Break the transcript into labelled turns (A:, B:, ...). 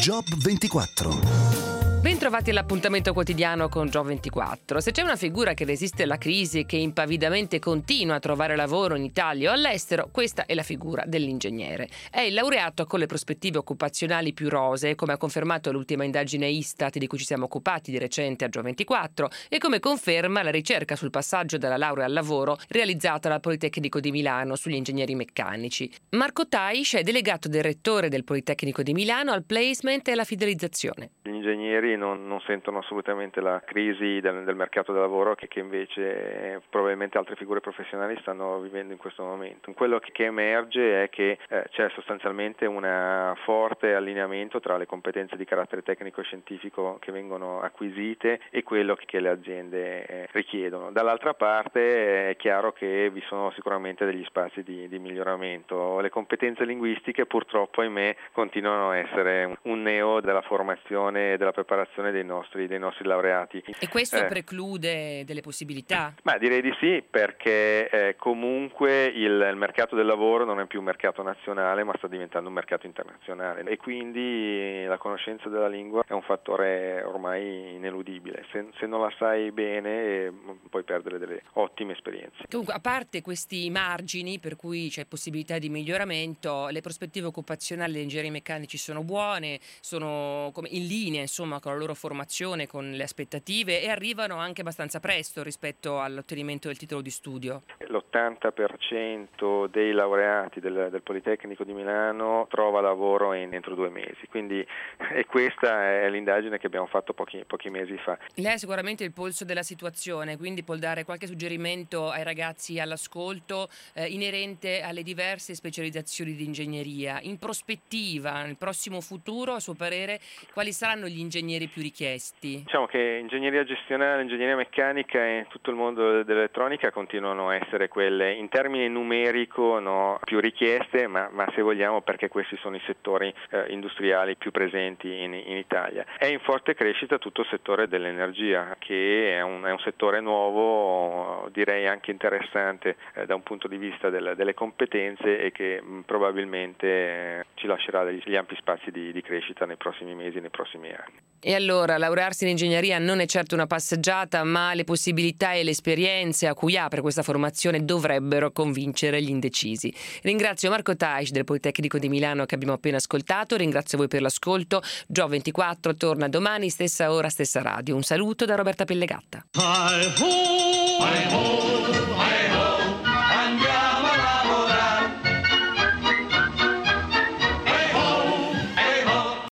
A: Job 24.
B: Bentrovati all'appuntamento quotidiano con Job24. Se c'è una figura che resiste alla crisi e che impavidamente continua a trovare lavoro in Italia o all'estero, questa è la figura dell'ingegnere. È il laureato con le prospettive occupazionali più rosee, come ha confermato l'ultima indagine Istat di cui ci siamo occupati di recente a Job24 e come conferma la ricerca sul passaggio dalla laurea al lavoro realizzata dal Politecnico di Milano sugli ingegneri meccanici. Marco Taisch è delegato del rettore del Politecnico di Milano al placement e alla fidelizzazione.
C: Gli ingegneri non sentono assolutamente la crisi del mercato del lavoro che invece probabilmente altre figure professionali stanno vivendo in questo momento. Quello che emerge è che c'è sostanzialmente un forte allineamento tra le competenze di carattere tecnico-scientifico che vengono acquisite e quello che le aziende richiedono. Dall'altra parte è chiaro che vi sono sicuramente degli spazi di miglioramento. Le competenze linguistiche purtroppo, ahimè, continuano a essere un neo della formazione e della preparazione dei nostri laureati.
B: E questo preclude delle possibilità?
C: Ma direi di sì, perché comunque il mercato del lavoro non è più un mercato nazionale, ma sta diventando un mercato internazionale e quindi la conoscenza della lingua è un fattore ormai ineludibile. Se non la sai bene puoi perdere delle ottime esperienze.
B: Comunque, a parte questi margini per cui c'è possibilità di miglioramento, le prospettive occupazionali degli ingegneri meccanici sono buone, sono in linea insomma con la loro formazione, con le aspettative, e arrivano anche abbastanza presto rispetto all'ottenimento del titolo di studio.
C: L'80% dei laureati del Politecnico di Milano trova lavoro entro 2 mesi, quindi questa è l'indagine che abbiamo fatto pochi mesi fa.
B: Lei ha sicuramente il polso della situazione, quindi può dare qualche suggerimento ai ragazzi all'ascolto inerente alle diverse specializzazioni di ingegneria. In prospettiva, nel prossimo futuro, a suo parere, quali saranno gli ingegneri più richiesti?
C: Diciamo che ingegneria gestionale, ingegneria meccanica e tutto il mondo dell'elettronica continuano a essere quelle in termini numerico più richieste, ma se vogliamo perché questi sono i settori industriali più presenti in Italia. È in forte crescita tutto il settore dell'energia, che è un settore nuovo, direi anche interessante da un punto di vista delle competenze e che probabilmente ci lascerà degli ampi spazi di crescita nei prossimi mesi, nei prossimi anni.
B: E allora, laurearsi in ingegneria non è certo una passeggiata, ma le possibilità e le esperienze a cui apre questa formazione dovrebbero convincere gli indecisi. Ringrazio Marco Taisch del Politecnico di Milano che abbiamo appena ascoltato, ringrazio voi per l'ascolto. Job24 torna domani, stessa ora, stessa radio. Un saluto da Roberta Pellegatta.
D: Hi ho, hi ho, hi ho.